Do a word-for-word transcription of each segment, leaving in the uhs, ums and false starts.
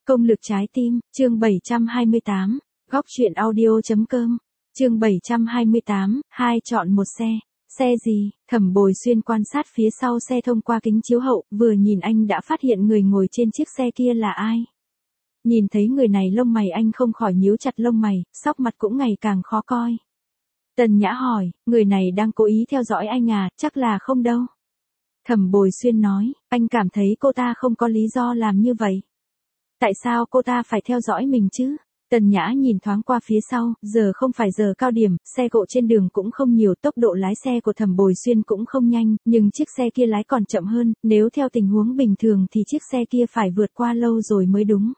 Công lực trái tim, chương bảy trăm hai mươi tám, góc truyện audio.com, chương bảy trăm hai mươi tám, hai chọn một xe. Xe gì? Thẩm Bồi Xuyên quan sát phía sau xe thông qua kính chiếu hậu, vừa nhìn anh đã phát hiện người ngồi trên chiếc xe kia là ai. Nhìn thấy người này lông mày anh không khỏi nhíu chặt lông mày, sóc mặt cũng ngày càng khó coi. Tần Nhã hỏi, người này đang cố ý theo dõi anh à, chắc là không đâu. Thẩm Bồi Xuyên nói, anh cảm thấy cô ta không có lý do làm như vậy. Tại sao cô ta phải theo dõi mình chứ? Tần Nhã nhìn thoáng qua phía sau, giờ không phải giờ cao điểm, xe cộ trên đường cũng không nhiều, tốc độ lái xe của Thẩm Bồi Xuyên cũng không nhanh, nhưng chiếc xe kia lái còn chậm hơn, nếu theo tình huống bình thường thì chiếc xe kia phải vượt qua lâu rồi mới đúng.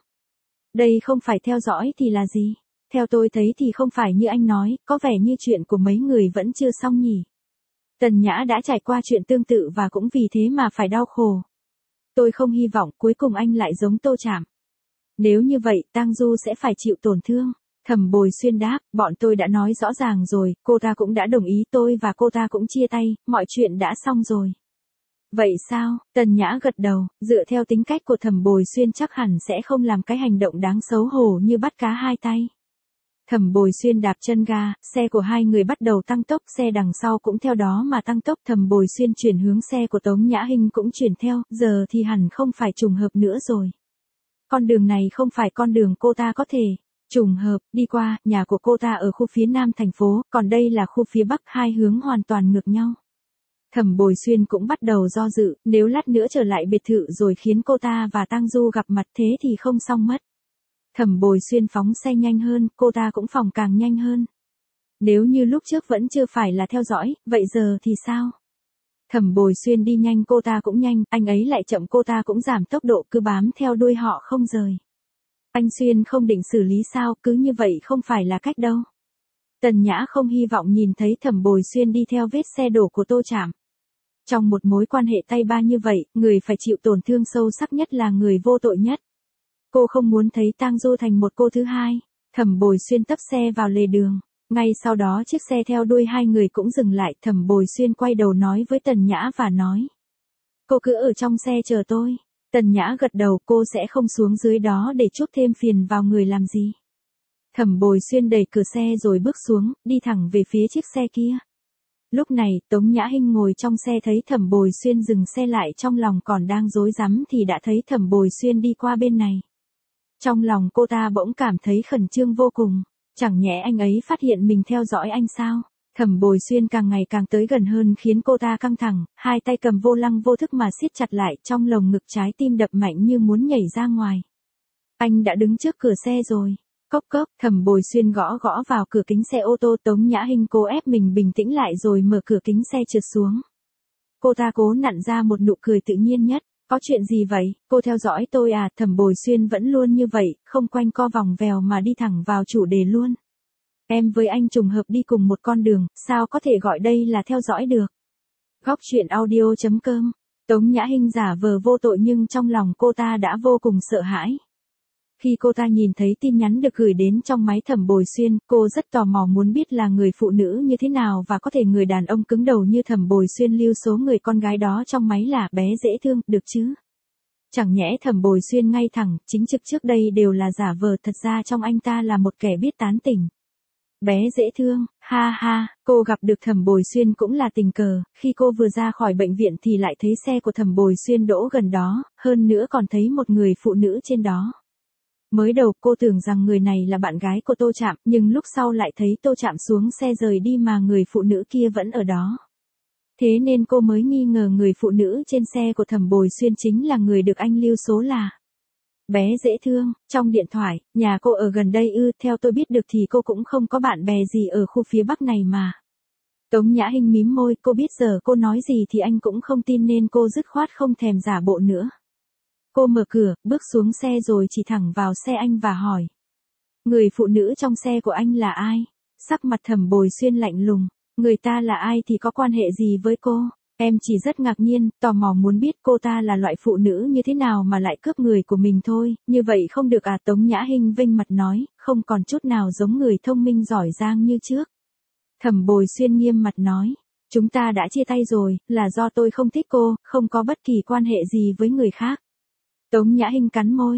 Đây không phải theo dõi thì là gì? Theo tôi thấy thì không phải như anh nói, có vẻ như chuyện của mấy người vẫn chưa xong nhỉ. Tần Nhã đã trải qua chuyện tương tự và cũng vì thế mà phải đau khổ. Tôi không hy vọng cuối cùng anh lại giống Tô Trạm. Nếu như vậy, Tang Du sẽ phải chịu tổn thương. Thẩm Bồi Xuyên đáp, bọn tôi đã nói rõ ràng rồi, cô ta cũng đã đồng ý, tôi và cô ta cũng chia tay, mọi chuyện đã xong rồi. Vậy sao? Tần Nhã gật đầu, dựa theo tính cách của Thẩm Bồi Xuyên chắc hẳn sẽ không làm cái hành động đáng xấu hổ như bắt cá hai tay. Thẩm Bồi Xuyên đạp chân ga, xe của hai người bắt đầu tăng tốc, xe đằng sau cũng theo đó mà tăng tốc. Thẩm Bồi Xuyên chuyển hướng, xe của Tống Nhã Hinh cũng chuyển theo, giờ thì hẳn không phải trùng hợp nữa rồi. Con đường này không phải con đường cô ta có thể trùng hợp đi qua, nhà của cô ta ở khu phía nam thành phố, còn đây là khu phía bắc, hai hướng hoàn toàn ngược nhau. Thẩm Bồi Xuyên cũng bắt đầu do dự, nếu lát nữa trở lại biệt thự rồi khiến cô ta và Tang Du gặp mặt thế thì không xong mất. Thẩm Bồi Xuyên phóng xe nhanh hơn, cô ta cũng phóng càng nhanh hơn. Nếu như lúc trước vẫn chưa phải là theo dõi, vậy giờ thì sao? Thẩm Bồi Xuyên đi nhanh cô ta cũng nhanh, anh ấy lại chậm cô ta cũng giảm tốc độ, cứ bám theo đuôi họ không rời. Anh Xuyên không định xử lý sao, cứ như vậy không phải là cách đâu. Tần Nhã không hy vọng nhìn thấy Thẩm Bồi Xuyên đi theo vết xe đổ của Tô Trạm. Trong một mối quan hệ tay ba như vậy, người phải chịu tổn thương sâu sắc nhất là người vô tội nhất. Cô không muốn thấy Tang Du thành một cô thứ hai. Thẩm Bồi Xuyên tấp xe vào lề đường. Ngay sau đó chiếc xe theo đuôi hai người cũng dừng lại. Thẩm Bồi Xuyên quay đầu nói với Tần Nhã và nói. Cô cứ ở trong xe chờ tôi. Tần Nhã gật đầu, cô sẽ không xuống dưới đó để chuốc thêm phiền vào người làm gì. Thẩm Bồi Xuyên đẩy cửa xe rồi bước xuống, đi thẳng về phía chiếc xe kia. Lúc này, Tống Nhã Hinh ngồi trong xe thấy Thẩm Bồi Xuyên dừng xe lại, trong lòng còn đang rối rắm thì đã thấy Thẩm Bồi Xuyên đi qua bên này. Trong lòng cô ta bỗng cảm thấy khẩn trương vô cùng. Chẳng nhẽ anh ấy phát hiện mình theo dõi anh sao? Thẩm Bồi Xuyên càng ngày càng tới gần hơn khiến cô ta căng thẳng, hai tay cầm vô lăng vô thức mà siết chặt lại, trong lồng ngực trái tim đập mạnh như muốn nhảy ra ngoài. Anh đã đứng trước cửa xe rồi. Cốc cốc, Thẩm Bồi Xuyên gõ gõ vào cửa kính xe ô tô. Tống Nhã Hinh cố ép mình bình tĩnh lại rồi mở cửa kính xe trượt xuống. Cô ta cố nặn ra một nụ cười tự nhiên nhất. Có chuyện gì vậy? Cô theo dõi tôi à? Thẩm Bồi Xuyên vẫn luôn như vậy, không quanh co vòng vèo mà đi thẳng vào chủ đề luôn. Em với anh trùng hợp đi cùng một con đường, sao có thể gọi đây là theo dõi được? Góc truyện audio.com. Tống Nhã Hinh giả vờ vô tội nhưng trong lòng cô ta đã vô cùng sợ hãi. Khi cô ta nhìn thấy tin nhắn được gửi đến trong máy Thẩm Bồi Xuyên, cô rất tò mò muốn biết là người phụ nữ như thế nào và có thể người đàn ông cứng đầu như Thẩm Bồi Xuyên lưu số người con gái đó trong máy là bé dễ thương, được chứ? Chẳng nhẽ Thẩm Bồi Xuyên ngay thẳng, chính trực trước đây đều là giả vờ, thật ra trong anh ta là một kẻ biết tán tỉnh. Bé dễ thương, ha ha, cô gặp được Thẩm Bồi Xuyên cũng là tình cờ, khi cô vừa ra khỏi bệnh viện thì lại thấy xe của Thẩm Bồi Xuyên đỗ gần đó, hơn nữa còn thấy một người phụ nữ trên đó. Mới đầu cô tưởng rằng người này là bạn gái của Tô Trạm, nhưng lúc sau lại thấy Tô Trạm xuống xe rời đi mà người phụ nữ kia vẫn ở đó. Thế nên cô mới nghi ngờ người phụ nữ trên xe của Thẩm Bồi Xuyên chính là người được anh lưu số là bé dễ thương. Trong điện thoại, nhà cô ở gần đây ư? Theo tôi biết được thì cô cũng không có bạn bè gì ở khu phía bắc này mà. Tống Nhã Hinh mím môi, cô biết giờ cô nói gì thì anh cũng không tin nên cô dứt khoát không thèm giả bộ nữa. Cô mở cửa, bước xuống xe rồi chỉ thẳng vào xe anh và hỏi. Người phụ nữ trong xe của anh là ai? Sắc mặt Thẩm Bồi Xuyên lạnh lùng. Người ta là ai thì có quan hệ gì với cô? Em chỉ rất ngạc nhiên, tò mò muốn biết cô ta là loại phụ nữ như thế nào mà lại cướp người của mình thôi. Như vậy không được à? Tống Nhã Hinh vênh mặt nói, không còn chút nào giống người thông minh giỏi giang như trước. Thẩm Bồi Xuyên nghiêm mặt nói. Chúng ta đã chia tay rồi, là do tôi không thích cô, không có bất kỳ quan hệ gì với người khác. Tống Nhã Hinh cắn môi.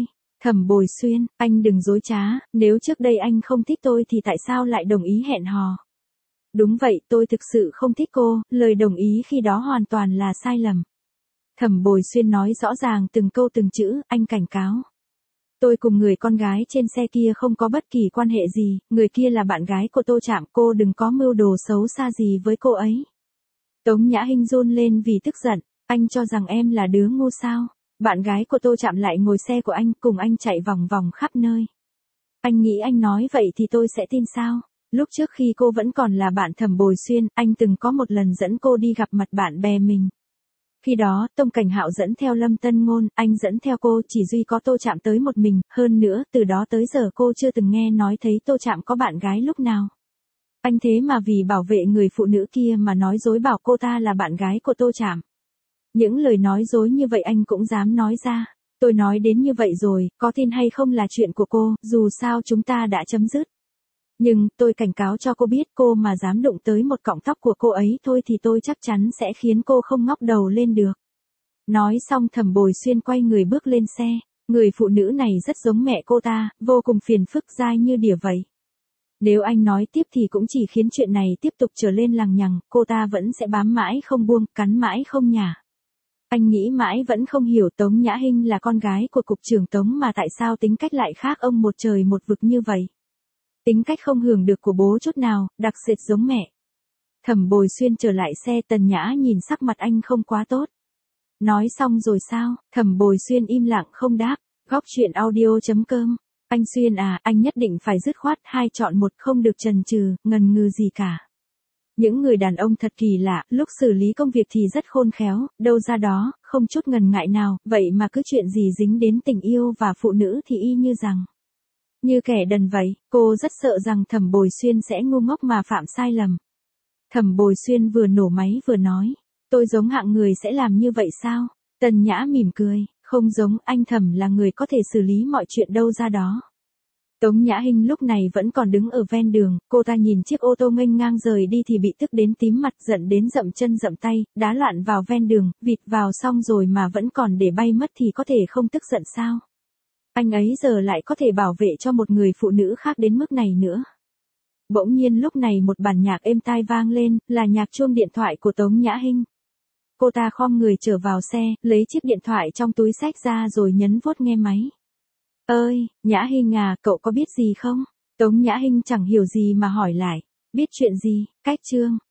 Thẩm Bồi Xuyên, anh đừng dối trá, nếu trước đây anh không thích tôi thì tại sao lại đồng ý hẹn hò? Đúng vậy, tôi thực sự không thích cô, lời đồng ý khi đó hoàn toàn là sai lầm. Thẩm Bồi Xuyên nói rõ ràng từng câu từng chữ, anh cảnh cáo. Tôi cùng người con gái trên xe kia không có bất kỳ quan hệ gì, người kia là bạn gái của Tô Trạm, cô đừng có mưu đồ xấu xa gì với cô ấy. Tống Nhã Hinh run lên vì tức giận, anh cho rằng em là đứa ngu sao? Bạn gái của Tô Trạm lại ngồi xe của anh cùng anh chạy vòng vòng khắp nơi. Anh nghĩ anh nói vậy thì tôi sẽ tin sao? Lúc trước khi cô vẫn còn là bạn Thẩm Bồi Xuyên, anh từng có một lần dẫn cô đi gặp mặt bạn bè mình. Khi đó, Tông Cảnh Hạo dẫn theo Lâm Tân Ngôn, anh dẫn theo cô, chỉ duy có Tô Trạm tới một mình, hơn nữa, từ đó tới giờ cô chưa từng nghe nói thấy Tô Trạm có bạn gái lúc nào. Anh thế mà vì bảo vệ người phụ nữ kia mà nói dối bảo cô ta là bạn gái của Tô Trạm. Những lời nói dối như vậy anh cũng dám nói ra. Tôi nói đến như vậy rồi, có tin hay không là chuyện của cô, dù sao chúng ta đã chấm dứt. Nhưng, tôi cảnh cáo cho cô biết cô mà dám đụng tới một cọng tóc của cô ấy thôi thì tôi chắc chắn sẽ khiến cô không ngóc đầu lên được. Nói xong Thẩm Bồi Xuyên quay người bước lên xe, người phụ nữ này rất giống mẹ cô ta, vô cùng phiền phức dai như đỉa vậy. Nếu anh nói tiếp thì cũng chỉ khiến chuyện này tiếp tục trở lên lằng nhằng, cô ta vẫn sẽ bám mãi không buông, cắn mãi không nhả. Anh nghĩ mãi vẫn không hiểu Tống Nhã Hinh là con gái của cục trưởng Tống mà tại sao tính cách lại khác ông một trời một vực như vậy. Tính cách không hưởng được của bố chút nào, đặc sệt giống mẹ. Thẩm Bồi Xuyên trở lại xe, Tần Nhã nhìn sắc mặt anh không quá tốt. Nói xong rồi sao? Thẩm Bồi Xuyên im lặng không đáp. Góc truyện audio chấm com. Anh Xuyên à, anh nhất định phải dứt khoát, hai chọn một, không được chần chừ, ngần ngừ gì cả. Những người đàn ông thật kỳ lạ, lúc xử lý công việc thì rất khôn khéo, đâu ra đó, không chút ngần ngại nào, vậy mà cứ chuyện gì dính đến tình yêu và phụ nữ thì y như rằng. Như kẻ đần vậy, cô rất sợ rằng Thẩm Bồi Xuyên sẽ ngu ngốc mà phạm sai lầm. Thẩm Bồi Xuyên vừa nổ máy vừa nói, tôi giống hạng người sẽ làm như vậy sao? Tần Nhã mỉm cười, không giống, anh Thẩm là người có thể xử lý mọi chuyện đâu ra đó. Tống Nhã Hinh lúc này vẫn còn đứng ở ven đường, cô ta nhìn chiếc ô tô nghênh ngang rời đi thì bị tức đến tím mặt, giận đến dậm chân dậm tay, đá loạn vào ven đường, vịt vào xong rồi mà vẫn còn để bay mất thì có thể không tức giận sao? Anh ấy giờ lại có thể bảo vệ cho một người phụ nữ khác đến mức này nữa. Bỗng nhiên lúc này một bản nhạc êm tai vang lên, là nhạc chuông điện thoại của Tống Nhã Hinh. Cô ta khom người trở vào xe, lấy chiếc điện thoại trong túi xách ra rồi nhấn vuốt nghe máy. Ơi, Nhã Hinh à, cậu có biết gì không? Tống Nhã Hinh chẳng hiểu gì mà hỏi lại. Biết chuyện gì? Cách chương.